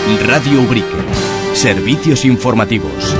Radio Ubrique. Servicios informativos.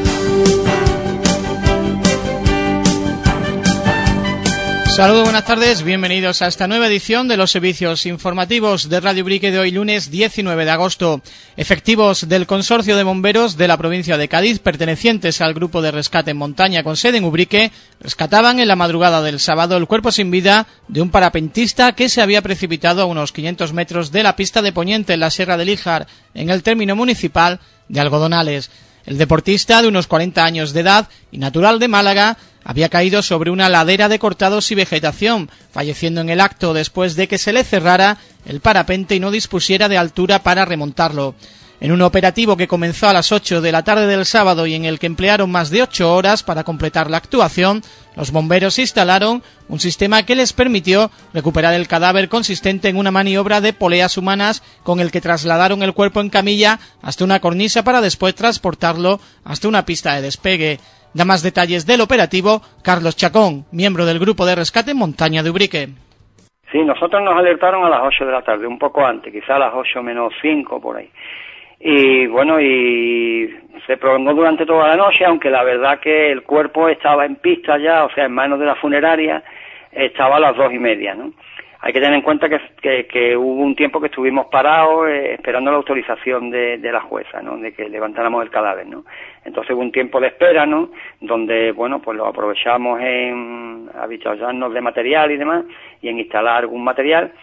Saludos, buenas tardes, bienvenidos a esta nueva edición de los servicios informativos de Radio Ubrique de hoy lunes 19 de agosto. Efectivos del Consorcio de Bomberos de la provincia de Cádiz, pertenecientes al grupo de rescate en montaña con sede en Ubrique, rescataban en la madrugada del sábado el cuerpo sin vida de un parapentista que se había precipitado a unos 500 metros de la pista de Poniente en la Sierra de Líjar, en el término municipal de Algodonales. El deportista, de unos 40 años de edad y natural de Málaga, había caído sobre una ladera de cortados y vegetación, falleciendo en el acto después de que se le cerrara el parapente y no dispusiera de altura para remontarlo. En un operativo que comenzó a las 8 de la tarde del sábado y en el que emplearon más de 8 horas para completar la actuación, los bomberos instalaron un sistema que les permitió recuperar el cadáver consistente en una maniobra de poleas humanas con el que trasladaron el cuerpo en camilla hasta una cornisa para después transportarlo hasta una pista de despegue. Da más detalles del operativo Carlos Chacón, miembro del grupo de rescate en montaña de Ubrique. Sí, nosotros nos alertaron a las 8 de la tarde, un poco antes, quizá a las 8 menos 5 por ahí. Y bueno, y se prolongó durante toda la noche, aunque la verdad que el cuerpo estaba en pista ya, o sea, en manos de la funeraria, estaba a las 2:30, ¿no? Hay que tener en cuenta que hubo un tiempo que estuvimos parados esperando la autorización de la jueza, ¿no? De que levantáramos el cadáver, ¿no? Entonces hubo un tiempo de espera, ¿no? Donde, bueno, pues lo aprovechamos en avisarnos de material y demás, y en instalar algún material,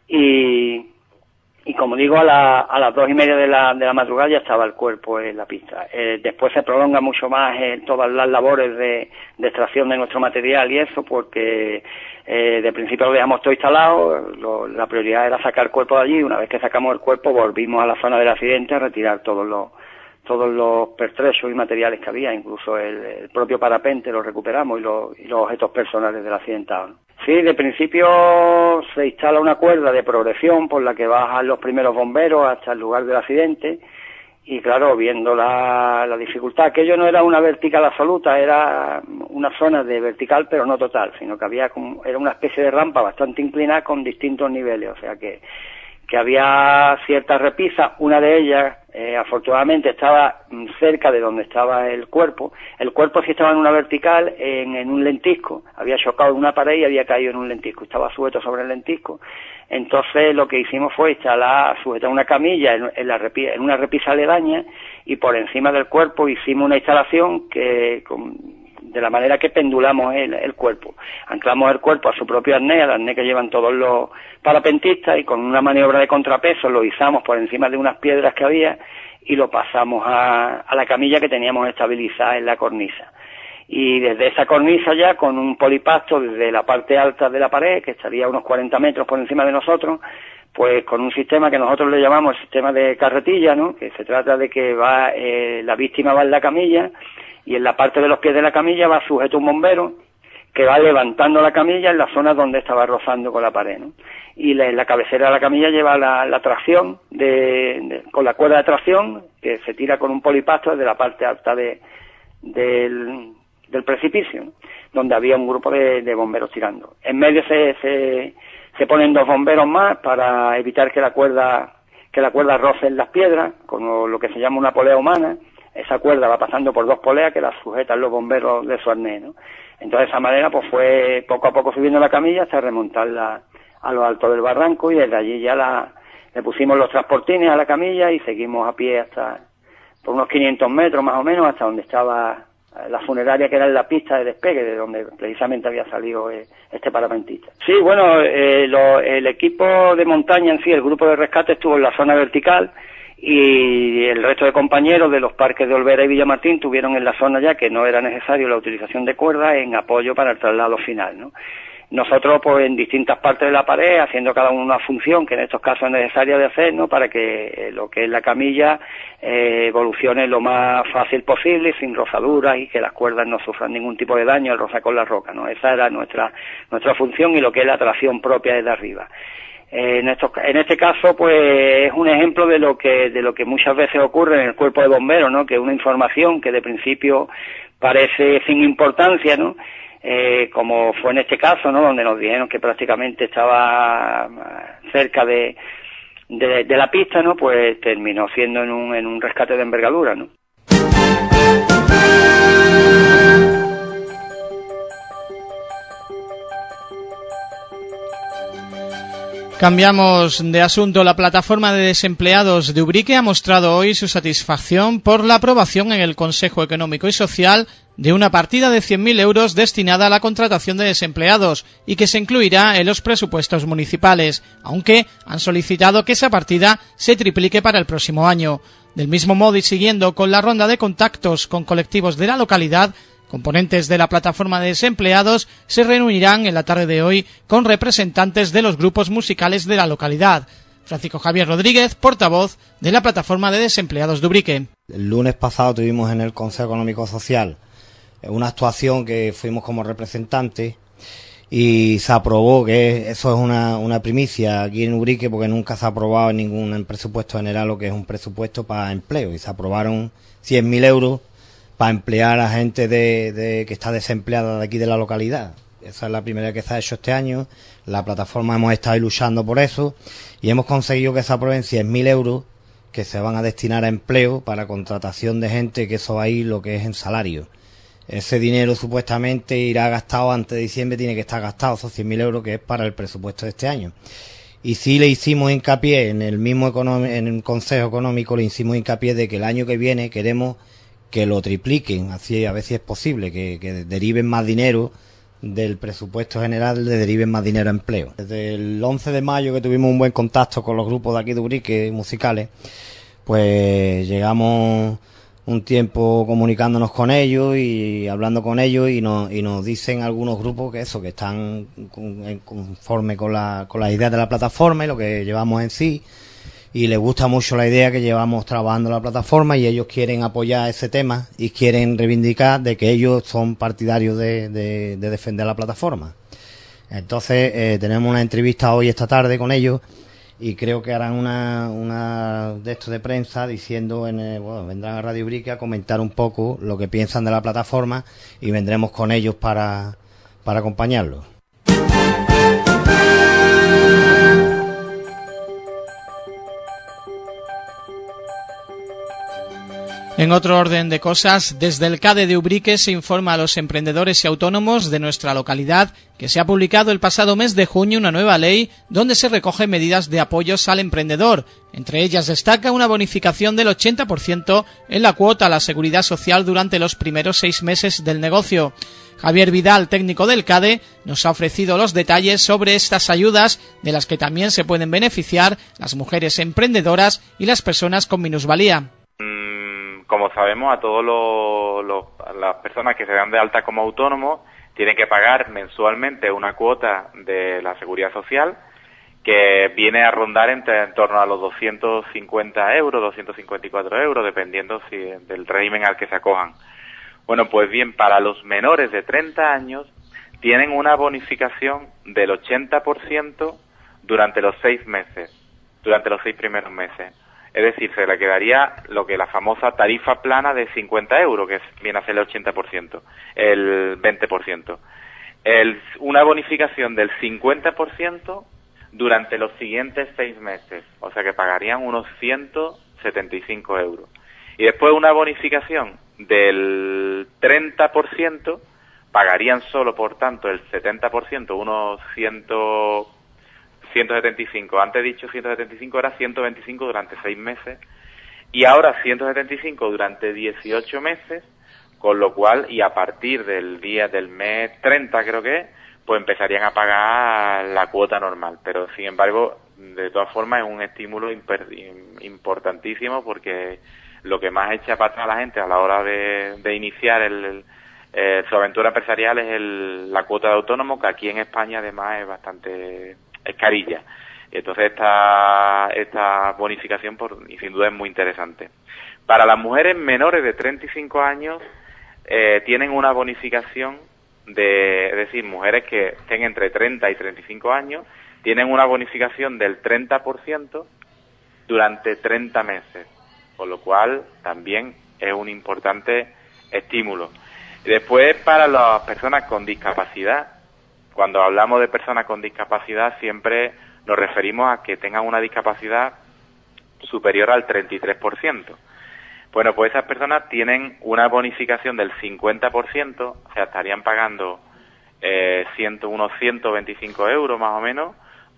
y como digo, a las 2:30 de la madrugada ya estaba el cuerpo en la pista. Después se prolonga mucho más todas las labores de extracción de nuestro material y eso, porque de principio lo dejamos todo instalado. La prioridad era sacar el cuerpo de allí. Una vez que sacamos el cuerpo, volvimos a la zona del accidente a retirar todos los pertrechos y materiales que había, incluso el propio parapente lo recuperamos y los objetos personales del accidentado, ¿no? Sí, de principio se instala una cuerda de progresión por la que bajan los primeros bomberos hasta el lugar del accidente y claro, viendo la dificultad, aquello no era una vertical absoluta, era una zona de vertical pero no total, sino que era una especie de rampa bastante inclinada con distintos niveles, o sea que había ciertas repisas, una de ellas afortunadamente estaba cerca de donde estaba el cuerpo sí estaba en una vertical, en un lentisco, había chocado en una pared y había caído en un lentisco, estaba sujeto sobre el lentisco. Entonces lo que hicimos fue sujetar una camilla en una repisa aledaña y por encima del cuerpo hicimos una instalación de la manera que pendulamos el cuerpo. Anclamos el cuerpo a su propio arnés, al arnés que llevan todos los parapentistas, y con una maniobra de contrapeso lo izamos por encima de unas piedras que había y lo pasamos a la camilla que teníamos estabilizada en la cornisa. Y desde esa cornisa ya, con un polipasto desde la parte alta de la pared, que estaría a unos 40 metros por encima de nosotros, pues con un sistema que nosotros le llamamos el sistema de carretilla, ¿no? Que se trata de que la víctima va en la camilla, y en la parte de los pies de la camilla va sujeto un bombero que va levantando la camilla en la zona donde estaba rozando con la pared, ¿no? Y la cabecera de la camilla lleva la tracción con la cuerda de tracción que se tira con un polipasto desde la parte alta del precipicio, ¿no? Donde había un grupo de bomberos tirando. En medio se ponen 2 bomberos más para evitar que la cuerda roce en las piedras, con lo que se llama una polea humana. Esa cuerda va pasando por 2 poleas que la sujetan los bomberos de su arnés, ¿no? Entonces de esa manera pues fue poco a poco subiendo la camilla hasta remontarla a lo alto del barranco, y desde allí ya le pusimos los transportines a la camilla y seguimos a pie hasta por unos 500 metros más o menos hasta donde estaba la funeraria, que era en la pista de despegue de donde precisamente había salido este parapentista. Sí, bueno, el equipo de montaña en sí, el grupo de rescate, estuvo en la zona vertical, y el resto de compañeros de los parques de Olvera y Villamartín tuvieron en la zona ya que no era necesario la utilización de cuerdas en apoyo para el traslado final, ¿no? Nosotros, pues, en distintas partes de la pared, haciendo cada uno una función que en estos casos es necesaria de hacer, ¿no? Para que lo que es la camilla evolucione lo más fácil posible, sin rozaduras, y que las cuerdas no sufran ningún tipo de daño al rozar con la roca, ¿no? Esa era nuestra función y lo que es la tracción propia desde arriba. En este caso, pues, es un ejemplo de lo que muchas veces ocurre en el cuerpo de bomberos, ¿no? Que una información que de principio parece sin importancia, ¿no? Como fue en este caso, ¿no? Donde nos dijeron que prácticamente estaba cerca de de la pista, ¿no? Pues terminó siendo en un rescate de envergadura, ¿no? Cambiamos de asunto. La plataforma de desempleados de Ubrique ha mostrado hoy su satisfacción por la aprobación en el Consejo Económico y Social de una partida de 100.000 euros destinada a la contratación de desempleados y que se incluirá en los presupuestos municipales, aunque han solicitado que esa partida se triplique para el próximo año. Del mismo modo y siguiendo con la ronda de contactos con colectivos de la localidad, componentes de la plataforma de desempleados se reunirán en la tarde de hoy con representantes de los grupos musicales de la localidad. Francisco Javier Rodríguez, portavoz de la plataforma de desempleados de Ubrique. El lunes pasado tuvimos en el Consejo Económico Social una actuación que fuimos como representantes y se aprobó, que eso es una primicia aquí en Ubrique porque nunca se ha aprobado en ningún presupuesto general lo que es un presupuesto para empleo, y se aprobaron 100.000 euros para emplear a gente que está desempleada de aquí de la localidad. Esa es la primera vez que se ha hecho este año. La plataforma hemos estado luchando por eso y hemos conseguido que se aprueben 100.000 euros que se van a destinar a empleo para contratación de gente, que eso va a ir lo que es en salario. Ese dinero supuestamente irá gastado antes de diciembre, tiene que estar gastado, esos 100.000 euros que es para el presupuesto de este año. Y sí le hicimos hincapié en el mismo en el Consejo Económico, le hicimos hincapié de que el año que viene queremos que lo tripliquen, así a ver si es posible, que deriven más dinero del presupuesto general, le deriven más dinero a empleo. Desde el 11 de mayo que tuvimos un buen contacto con los grupos de aquí de Ubrique musicales, pues llegamos un tiempo comunicándonos con ellos y hablando con ellos y nos dicen algunos grupos que están conforme con las ideas de la plataforma y lo que llevamos en sí, y les gusta mucho la idea que llevamos trabajando en la plataforma, y ellos quieren apoyar ese tema y quieren reivindicar de que ellos son partidarios de defender la plataforma. Entonces tenemos una entrevista hoy esta tarde con ellos y creo que harán una de estos de prensa diciendo vendrán a Radio Ubrique a comentar un poco lo que piensan de la plataforma y vendremos con ellos para acompañarlos. En otro orden de cosas, desde el CADE de Ubrique se informa a los emprendedores y autónomos de nuestra localidad que se ha publicado el pasado mes de junio una nueva ley donde se recogen medidas de apoyos al emprendedor. Entre ellas destaca una bonificación del 80% en la cuota a la seguridad social durante los primeros 6 meses del negocio. Javier Vidal, técnico del CADE, nos ha ofrecido los detalles sobre estas ayudas, de las que también se pueden beneficiar las mujeres emprendedoras y las personas con minusvalía. Como sabemos, a todas las personas que se dan de alta como autónomos tienen que pagar mensualmente una cuota de la Seguridad Social que viene a rondar en torno a los 250 euros, 254 euros, dependiendo del régimen al que se acojan. Bueno, pues bien, para los menores de 30 años tienen una bonificación del 80% durante los 6 meses, durante los 6 primeros meses. Es decir, se le quedaría lo que la famosa tarifa plana de 50 euros, que viene a ser el 80%, el 20%. Una bonificación del 50% durante los siguientes 6 meses, o sea que pagarían unos 175 euros. Y después una bonificación del 30%, pagarían solo, por tanto, el 70%, unos 175, antes he dicho 175, era 125 durante 6 meses, y ahora 175 durante 18 meses, con lo cual, y a partir del día del mes 30 creo que es, pues empezarían a pagar la cuota normal. Pero sin embargo, de todas formas es un estímulo importantísimo, porque lo que más echa para atrás a la gente a la hora de iniciar su aventura empresarial es la cuota de autónomo, que aquí en España además es bastante carilla. Entonces esta bonificación y sin duda es muy interesante. Para las mujeres menores de 35 años tienen una bonificación es decir, mujeres que estén entre 30 y 35 años tienen una bonificación del 30% durante 30 meses, con lo cual también es un importante estímulo. Y después, para las personas con discapacidad, cuando hablamos de personas con discapacidad siempre nos referimos a que tengan una discapacidad superior al 33%. Bueno, pues esas personas tienen una bonificación del 50%, o sea, estarían pagando unos 125 euros más o menos,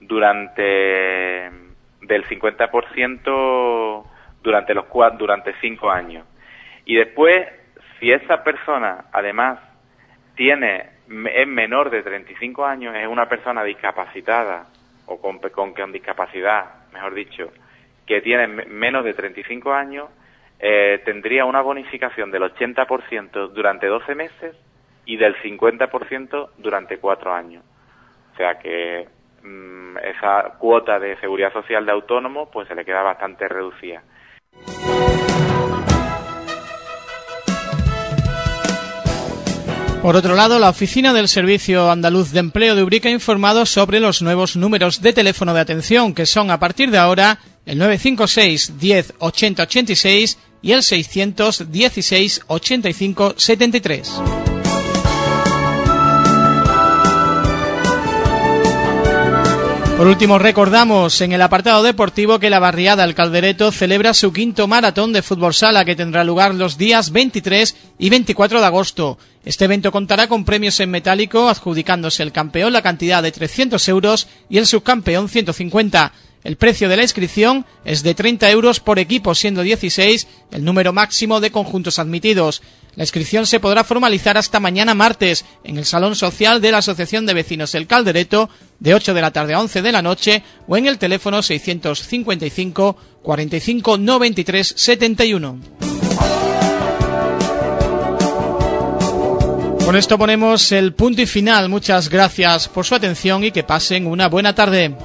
del 50% durante 5 años. Y después, si esa persona, además, es menor de 35 años, es una persona discapacitada, o con discapacidad, mejor dicho, que tiene menos de 35 años, tendría una bonificación del 80% durante 12 meses y del 50% durante 4 años. O sea que esa cuota de seguridad social de autónomo pues se le queda bastante reducida. Por otro lado, la oficina del Servicio Andaluz de Empleo de Ubrique ha informado sobre los nuevos números de teléfono de atención, que son a partir de ahora el 956 10 80 86 y el 616 85 73. Por último, recordamos en el apartado deportivo que la barriada El Caldereto celebra su 5º maratón de fútbol sala, que tendrá lugar los días 23 y 24 de agosto. Este evento contará con premios en metálico, adjudicándose el campeón la cantidad de 300 euros y el subcampeón 150. El precio de la inscripción es de 30 euros por equipo, siendo 16 el número máximo de conjuntos admitidos. La inscripción se podrá formalizar hasta mañana martes en el Salón Social de la Asociación de Vecinos El Caldereto, de 8 de la tarde a 11 de la noche, o en el teléfono 655 45 93 71. Con esto ponemos el punto y final. Muchas gracias por su atención y que pasen una buena tarde.